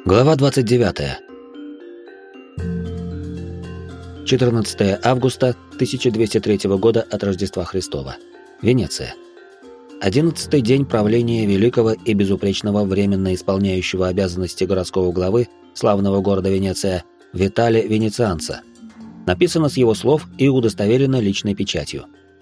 Глава 29. 14 августа 1203 года от Рождества Христова. Венеция. 11-й день правления великого и безупречного временно исполняющего обязанности городского главы славного города Венеция Виталия Венецианца. Написано с его слов и удостоверено личной печатью.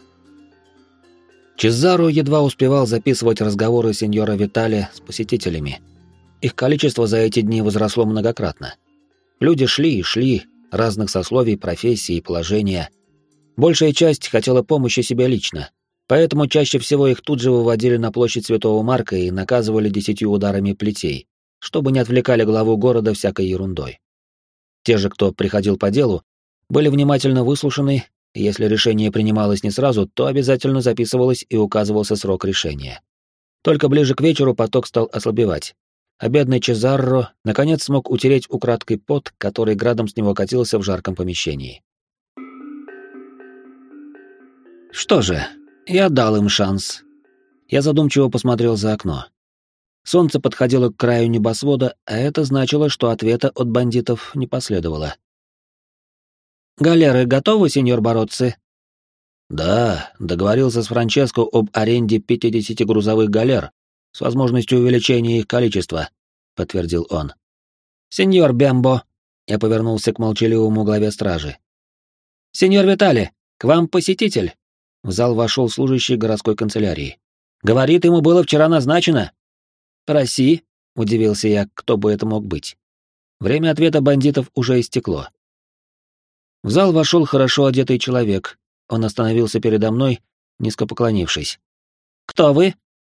Чезаро едва успевал записывать разговоры сеньора Виталия с посетителями. Их количество за эти дни возросло многократно. Люди шли и шли, разных сословий, профессий и положения. Большая часть хотела помощи себе лично, поэтому чаще всего их тут же выводили на площадь Святого Марка и наказывали 10 ударами плетей, чтобы не отвлекали главу города всякой ерундой. Те же, кто приходил по делу, были внимательно выслушаны, и если решение принималось не сразу, то обязательно записывалось и указывался срок решения. Только ближе к вечеру поток стал ослабевать, а бедный Чезаро наконец смог утереть украдкой пот, который градом с него катился в жарком помещении. Что же, я дал им шанс. Я задумчиво посмотрел за окно. Солнце подходило к краю небосвода, а это значило, что ответа от бандитов не последовало. «Галеры готовы, сеньор Бароцци?» «Да, договорился с Франческо об аренде 50 грузовых галер с возможностью увеличения их количества», — подтвердил он. «Сеньор Бембо», — я повернулся к молчаливому главе стражи. «Сеньор Витали, к вам посетитель». В зал вошел служащий городской канцелярии. «Говорит, ему было вчера назначено». «Проси», — удивился я, кто бы это мог быть. Время ответа бандитов уже истекло. В зал вошел хорошо одетый человек. Он остановился передо мной, низко поклонившись. «Кто вы?»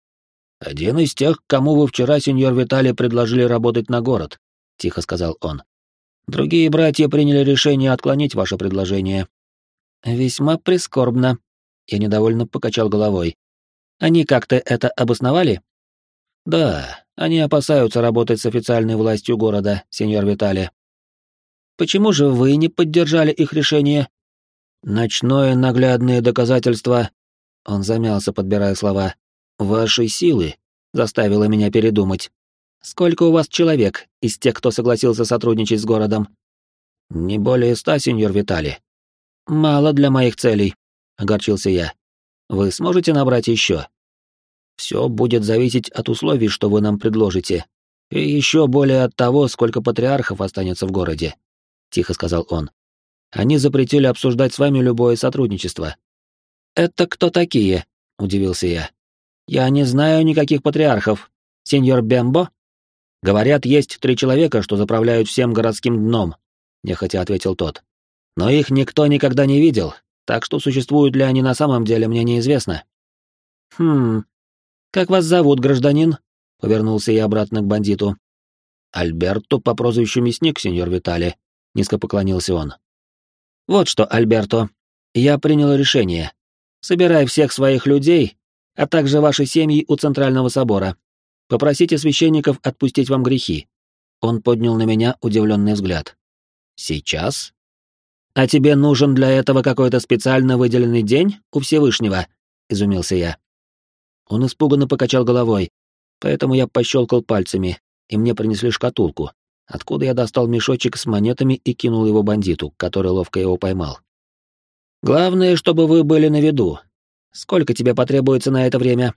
«Один из тех, кому вы вчера, сеньор Виталий, предложили работать на город», — тихо сказал он. «Другие братья приняли решение отклонить ваше предложение». «Весьма прискорбно», — я недовольно покачал головой. «Они как-то это обосновали?» «Да, они опасаются работать с официальной властью города, сеньор Виталий». «Почему же вы не поддержали их решение?» «Ночное наглядное доказательство», — он замялся, подбирая слова, «вашей силы заставило меня передумать. Сколько у вас человек из тех, кто согласился сотрудничать с городом?» «Не более 100, сеньор Виталий». «Мало для моих целей», — огорчился я. «Вы сможете набрать еще?» «Все будет зависеть от условий, что вы нам предложите, и еще более от того, сколько патриархов останется в городе», — тихо сказал он. «Они запретили обсуждать с вами любое сотрудничество». «Это кто такие?» — удивился я. «Я не знаю никаких патриархов. Сеньор Бембо?» «Говорят, есть 3 человека, что заправляют всем городским дном», — нехотя ответил тот. «Но их никто никогда не видел, так что существуют ли они на самом деле, мне неизвестно». «Хм... Как вас зовут, гражданин?» — повернулся я обратно к бандиту. «Альберто по прозвищу Мясник, сеньор Виталий», — низко поклонился он. «Вот что, Альберто, я принял решение. Собирай всех своих людей, а также ваши семьи у Центрального собора. Попросите священников отпустить вам грехи». Он поднял на меня удивленный взгляд. «Сейчас? А тебе нужен для этого какой-то специально выделенный день у Всевышнего?» — изумился я. Он испуганно покачал головой, поэтому я пощелкал пальцами, и мне принесли шкатулку, откуда я достал мешочек с монетами и кинул его бандиту, который ловко его поймал. «Главное, чтобы вы были на виду. Сколько тебе потребуется на это время?»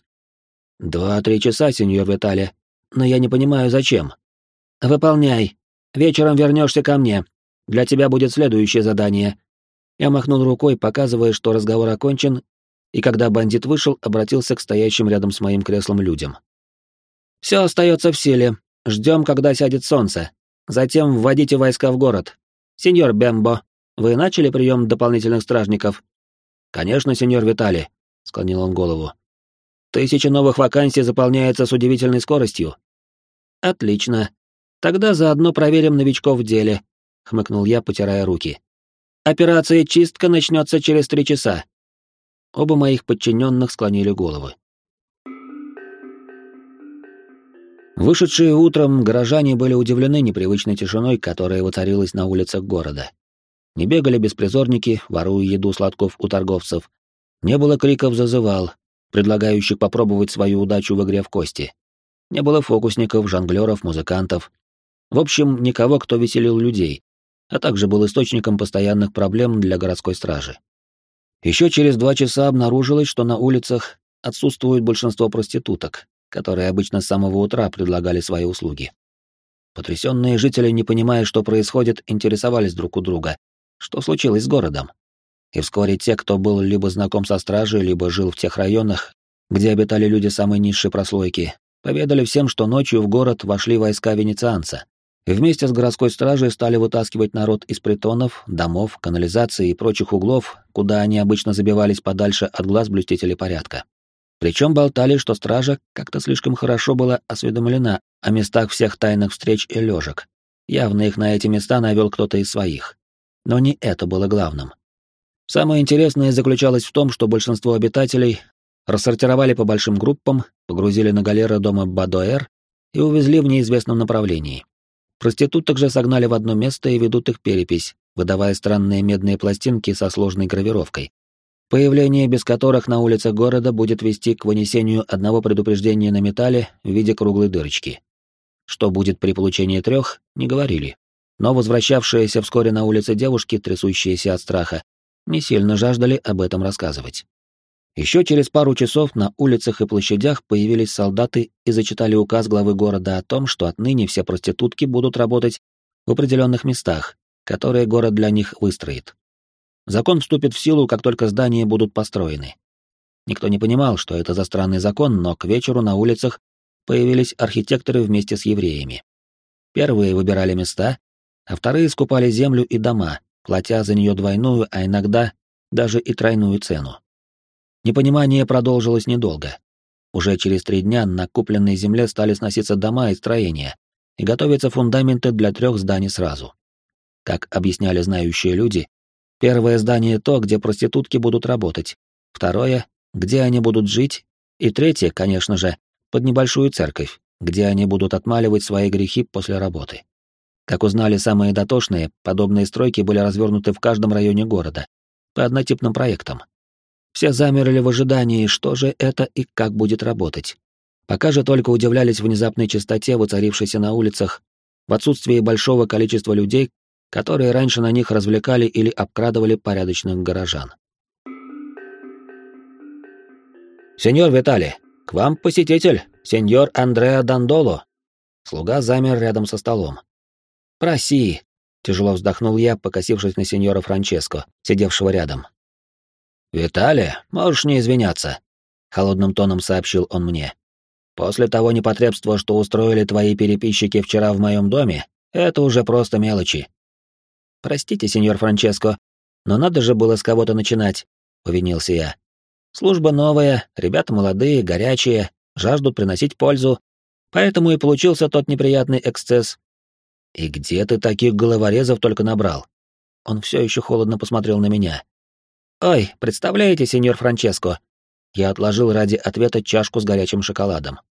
2-3 часа, сеньор Виталий, но я не понимаю, зачем». «Выполняй. Вечером вернешься ко мне. Для тебя будет следующее задание». Я махнул рукой, показывая, что разговор окончен, и когда бандит вышел, обратился к стоящим рядом с моим креслом людям. «Все остается в силе. Ждем, когда сядет солнце. Затем вводите войска в город. Сеньор Бембо, вы начали прием дополнительных стражников?» «Конечно, сеньор Виталий», — склонил он голову. 1000 новых вакансий заполняется с удивительной скоростью». «Отлично. Тогда заодно проверим новичков в деле», — хмыкнул я, потирая руки. «Операция «Чистка» начнется через 3 часа». Оба моих подчиненных склонили головы. Вышедшие утром горожане были удивлены непривычной тишиной, которая воцарилась на улицах города. Не бегали беспризорники, воруя еду сладков у торговцев. Не было криков «зазывал», предлагающих попробовать свою удачу в игре в кости. Не было фокусников, жонглеров, музыкантов. В общем, никого, кто веселил людей, а также был источником постоянных проблем для городской стражи. Еще через 2 часа обнаружилось, что на улицах отсутствует большинство проституток, которые обычно с самого утра предлагали свои услуги. Потрясенные жители, не понимая, что происходит, интересовались друг у друга, что случилось с городом. И вскоре те, кто был либо знаком со стражей, либо жил в тех районах, где обитали люди самой низшей прослойки, поведали всем, что ночью в город вошли войска венецианца, и вместе с городской стражей стали вытаскивать народ из притонов, домов, канализации и прочих углов, куда они обычно забивались подальше от глаз блюстителей порядка. Причем болтали, что стража как-то слишком хорошо была осведомлена о местах всех тайных встреч и лёжек. Явно их на эти места навел кто-то из своих. Но не это было главным. Самое интересное заключалось в том, что большинство обитателей рассортировали по большим группам, погрузили на галеры дома Бадоэр и увезли в неизвестном направлении. Проституток же согнали в одно место и ведут их перепись, выдавая странные медные пластинки со сложной гравировкой, появление без которых на улицах города будет вести к вынесению одного предупреждения на металле в виде круглой дырочки. Что будет при получении 3, не говорили. Но возвращавшиеся вскоре на улице девушки, трясущиеся от страха, не сильно жаждали об этом рассказывать. Еще через пару часов на улицах и площадях появились солдаты и зачитали указ главы города о том, что отныне все проститутки будут работать в определенных местах, которые город для них выстроит. Закон вступит в силу, как только здания будут построены. Никто не понимал, что это за странный закон, но к вечеру на улицах появились архитекторы вместе с евреями. Первые выбирали места, а вторые скупали землю и дома, платя за нее двойную, а иногда даже и тройную цену. Непонимание продолжилось недолго. Уже через 3 дня на купленной земле стали сноситься дома и строения, и готовятся фундаменты для 3 зданий сразу. Как объясняли знающие люди, первое здание то, где проститутки будут работать, второе, где они будут жить, и третье, конечно же, под небольшую церковь, где они будут отмаливать свои грехи после работы. Как узнали самые дотошные, подобные стройки были развернуты в каждом районе города, по однотипным проектам. Все замерли в ожидании, что же это и как будет работать. Пока же только удивлялись внезапной чистоте, воцарившейся на улицах, в отсутствии большого количества людей, которые раньше на них развлекали или обкрадывали порядочных горожан. «Сеньор Витали, к вам посетитель, сеньор Андреа Дандоло». Слуга замер рядом со столом. «Проси», — тяжело вздохнул я, покосившись на сеньора Франческо, сидевшего рядом. «Витали, можешь не извиняться», — холодным тоном сообщил он мне. «После того непотребства, что устроили твои переписчики вчера в моем доме, это уже просто мелочи». «Простите, сеньор Франческо, но надо же было с кого-то начинать», — повинился я. «Служба новая, ребята молодые, горячие, жаждут приносить пользу, поэтому и получился тот неприятный эксцесс». «И где ты таких головорезов только набрал?» Он все еще холодно посмотрел на меня. «Ой, представляете, сеньор Франческо?» Я отложил ради ответа чашку с горячим шоколадом.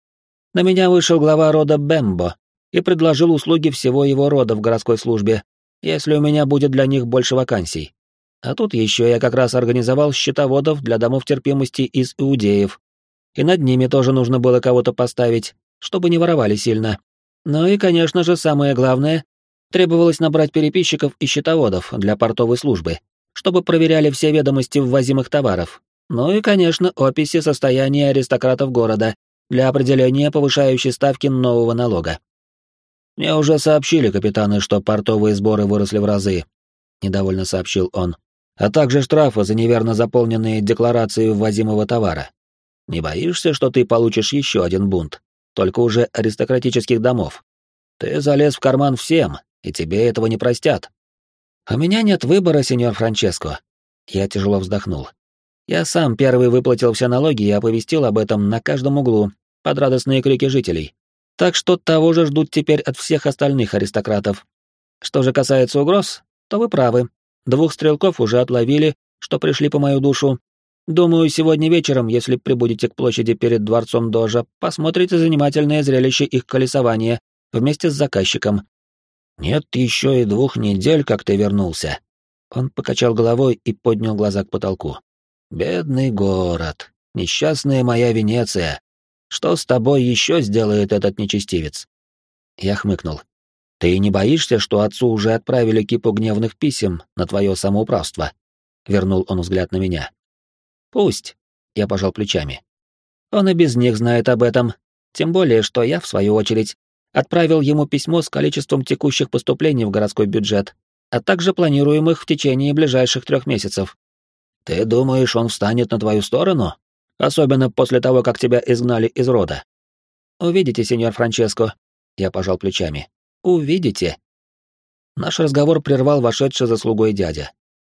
«На меня вышел глава рода Бембо и предложил услуги всего его рода в городской службе, если у меня будет для них больше вакансий. А тут еще я как раз организовал счетоводов для домов терпимости из иудеев, и над ними тоже нужно было кого-то поставить, чтобы не воровали сильно. Ну и, конечно же, самое главное, требовалось набрать переписчиков и счетоводов для портовой службы, чтобы проверяли все ведомости ввозимых товаров. Ну и, конечно, описи состояния аристократов города для определения повышающей ставки нового налога. «Мне уже сообщили, капитаны, что портовые сборы выросли в разы», — недовольно сообщил он, «а также штрафы за неверно заполненные декларации ввозимого товара. Не боишься, что ты получишь еще один бунт, только уже аристократических домов? Ты залез в карман всем, и тебе этого не простят». «У меня нет выбора, сеньор Франческо». Я тяжело вздохнул. «Я сам первый выплатил все налоги и оповестил об этом на каждом углу, под радостные крики жителей. Так что того же ждут теперь от всех остальных аристократов. Что же касается угроз, то вы правы. 2 стрелков уже отловили, что пришли по мою душу. Думаю, сегодня вечером, если прибудете к площади перед дворцом Дожа, посмотрите занимательное зрелище их колесования вместе с заказчиком». «Нет еще и 2 недель, как ты вернулся». Он покачал головой и поднял глаза к потолку. «Бедный город, несчастная моя Венеция. Что с тобой еще сделает этот нечестивец?» Я хмыкнул. Ты не боишься, что отцу уже отправили кипу гневных писем на твое самоуправство? Вернул он взгляд на меня. Пусть, я пожал плечами. Он и без них знает об этом, тем более, что я, в свою очередь, отправил ему письмо с количеством текущих поступлений в городской бюджет, а также планируемых в течение ближайших 3 месяцев. Ты думаешь, он встанет на твою сторону? Особенно после того, как тебя изгнали из рода. Увидите, сеньор Франческо. Я пожал плечами. Увидите. Наш разговор прервал вошедший за слугой дядя.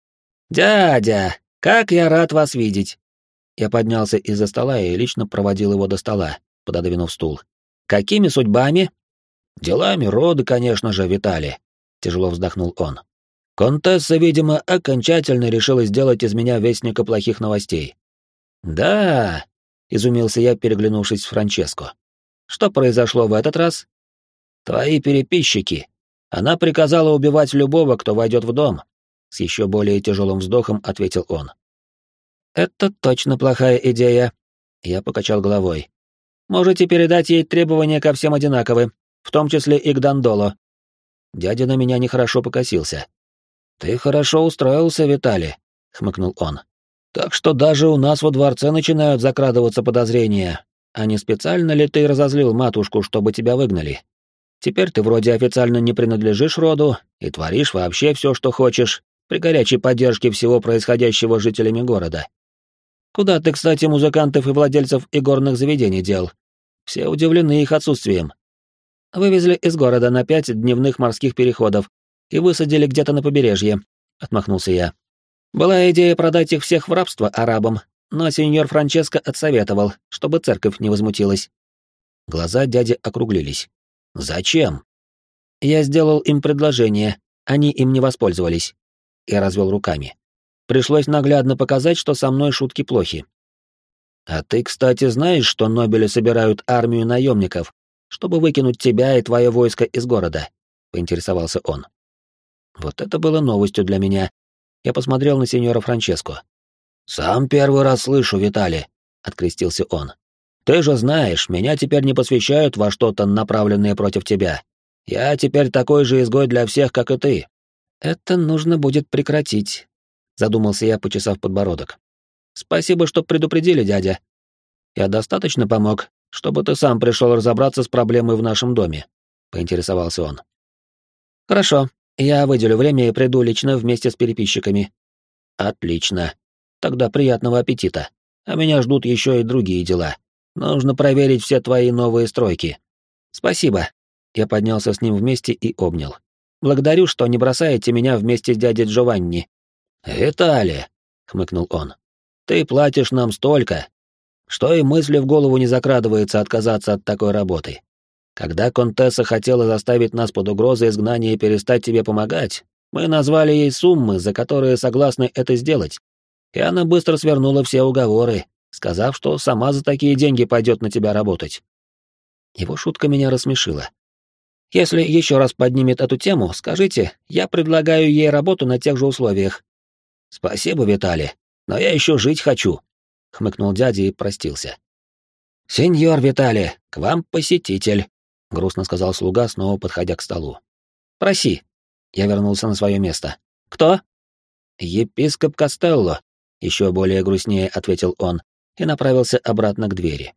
«Дядя, как я рад вас видеть!» Я поднялся из-за стола и лично проводил его до стола, пододвинув стул. «Какими судьбами?» «Делами рода, конечно же, Виталий», — тяжело вздохнул он. «Контесса, видимо, окончательно решила сделать из меня вестника плохих новостей». «Да», — изумился я, переглянувшись с Франческо. «Что произошло в этот раз?» «Твои переписчики. Она приказала убивать любого, кто войдет в дом», — с еще более тяжелым вздохом ответил он. «Это точно плохая идея», — я покачал головой. «Можете передать ей требования ко всем одинаковы, в том числе и к Дандоло». Дядя на меня нехорошо покосился. «Ты хорошо устроился, Виталий», — хмыкнул он. «Так что даже у нас во дворце начинают закрадываться подозрения, а не специально ли ты разозлил матушку, чтобы тебя выгнали? Теперь ты вроде официально не принадлежишь роду и творишь вообще все, что хочешь, при горячей поддержке всего происходящего жителями города. Куда ты, кстати, музыкантов и владельцев игорных заведений дел? Все удивлены их отсутствием. Вывезли из города на 5 дневных морских переходов и высадили где-то на побережье», — отмахнулся я. «Была идея продать их всех в рабство арабам, но сеньор Франческо отсоветовал, чтобы церковь не возмутилась». Глаза дяди округлились. «Зачем?» «Я сделал им предложение, они им не воспользовались». Я развел руками. Пришлось наглядно показать, что со мной шутки плохи. «А ты, кстати, знаешь, что Нобели собирают армию наемников, чтобы выкинуть тебя и твое войско из города?» — поинтересовался он. Вот это было новостью для меня. Я посмотрел на сеньора Франческо. «Сам первый раз слышу, Виталий», — открестился он. «Ты же знаешь, меня теперь не посвящают во что-то, направленное против тебя. Я теперь такой же изгой для всех, как и ты». «Это нужно будет прекратить», — задумался я, почесав подбородок. «Спасибо, что предупредили, дядя. Я достаточно помог, чтобы ты сам пришел разобраться с проблемой в нашем доме», — поинтересовался он. «Хорошо, я выделю время и приду лично вместе с переписчиками». «Отлично. Тогда приятного аппетита. А меня ждут еще и другие дела. Нужно проверить все твои новые стройки». «Спасибо». Я поднялся с ним вместе и обнял. «Благодарю, что не бросаете меня вместе с дядей Джованни». «Виталий», — хмыкнул он, — «ты платишь нам столько, что и мысли в голову не закрадывается отказаться от такой работы. Когда Контесса хотела заставить нас под угрозой изгнания перестать тебе помогать, мы назвали ей суммы, за которые согласны это сделать, и она быстро свернула все уговоры, сказав, что сама за такие деньги пойдет на тебя работать». Его шутка меня рассмешила. «Если еще раз поднимет эту тему, скажите, я предлагаю ей работу на тех же условиях». «Спасибо, Виталий, но я еще жить хочу», — хмыкнул дядя и простился. «Сеньор Виталий, к вам посетитель», — грустно сказал слуга, снова подходя к столу. «Проси». Я вернулся на свое место. «Кто?» «Епископ Костелло», — еще более грустнее ответил он и направился обратно к двери.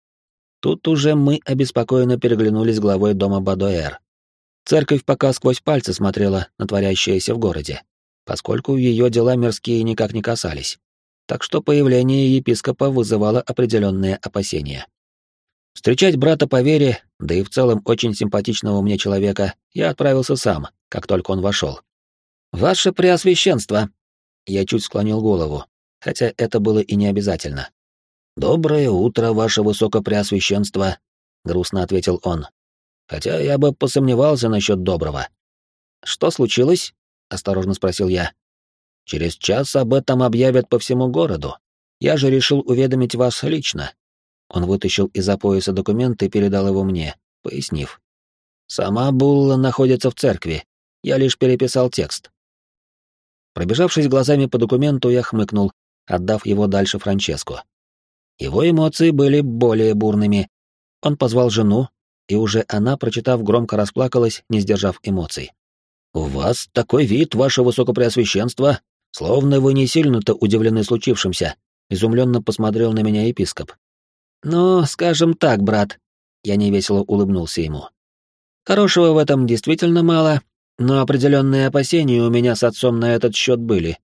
Тут уже мы обеспокоенно переглянулись с главой дома Бадоэр. Церковь пока сквозь пальцы смотрела на творящееся в городе, поскольку ее дела мирские никак не касались. Так что появление епископа вызывало определенные опасения. Встречать брата по вере, да и в целом очень симпатичного мне человека, я отправился сам, как только он вошел. «Ваше Преосвященство!» Я чуть склонил голову, хотя это было и не обязательно. «Доброе утро, ваше Высокопреосвященство», — грустно ответил он. «Хотя я бы посомневался насчет доброго». «Что случилось?» — осторожно спросил я. «Через час об этом объявят по всему городу. Я же решил уведомить вас лично». Он вытащил из-за пояса документ и передал его мне, пояснив. «Сама булла находится в церкви. Я лишь переписал текст». Пробежавшись глазами по документу, я хмыкнул, отдав его дальше Франческо. Его эмоции были более бурными. Он позвал жену, и уже она, прочитав, громко расплакалась, не сдержав эмоций. «У вас такой вид, ваше высокопреосвященство, словно вы не сильно-то удивлены случившимся», — изумленно посмотрел на меня епископ. «Ну, скажем так, брат», — я невесело улыбнулся ему. «Хорошего в этом действительно мало, но определенные опасения у меня с отцом на этот счет были».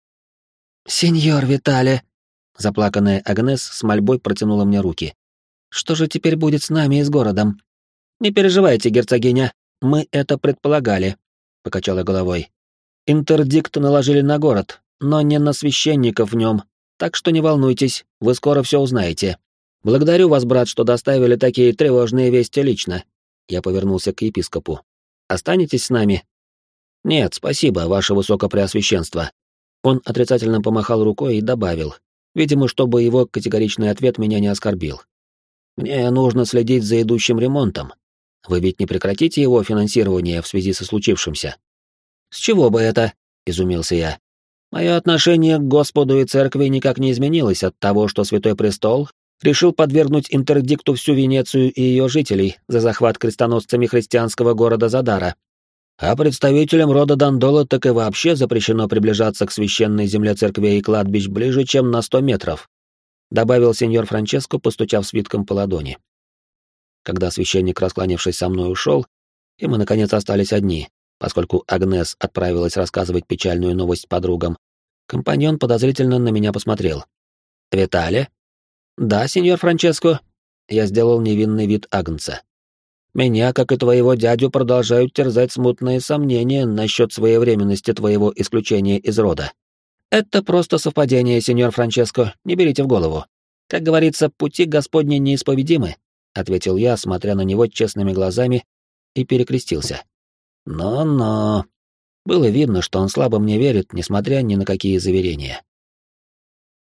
«Сеньор Витале», — заплаканная Агнес с мольбой протянула мне руки. «Что же теперь будет с нами и с городом?» «Не переживайте, герцогиня, мы это предполагали», — покачала головой. «Интердикт наложили на город, но не на священников в нем, так что не волнуйтесь, вы скоро все узнаете. Благодарю вас, брат, что доставили такие тревожные вести лично». Я повернулся к епископу. «Останетесь с нами?» «Нет, спасибо, ваше высокопреосвященство». Он отрицательно помахал рукой и добавил, видимо, чтобы его категоричный ответ меня не оскорбил. «Мне нужно следить за идущим ремонтом. Вы ведь не прекратите его финансирование в связи со случившимся?» «С чего бы это?» — изумился я. «Мое отношение к Господу и Церкви никак не изменилось от того, что Святой Престол решил подвергнуть интердикту всю Венецию и ее жителей за захват крестоносцами христианского города Задара. А представителям рода Дандола так и вообще запрещено приближаться к священной земле церквей и кладбищ ближе, чем на 100 метров», — добавил сеньор Франческо, постучав свитком по ладони. Когда священник, раскланившись со мной, ушел, и мы, наконец, остались одни, поскольку Агнес отправилась рассказывать печальную новость подругам, компаньон подозрительно на меня посмотрел. «Витале?» «Да, сеньор Франческо». Я сделал невинный вид Агнца. «Меня, как и твоего дядю, продолжают терзать смутные сомнения насчет своевременности твоего исключения из рода. Это просто совпадение, сеньор Франческо, не берите в голову. Как говорится, пути Господни неисповедимы», — ответил я, смотря на него честными глазами, и перекрестился. «Но-но...» Было видно, что он слабо мне верит, несмотря ни на какие заверения.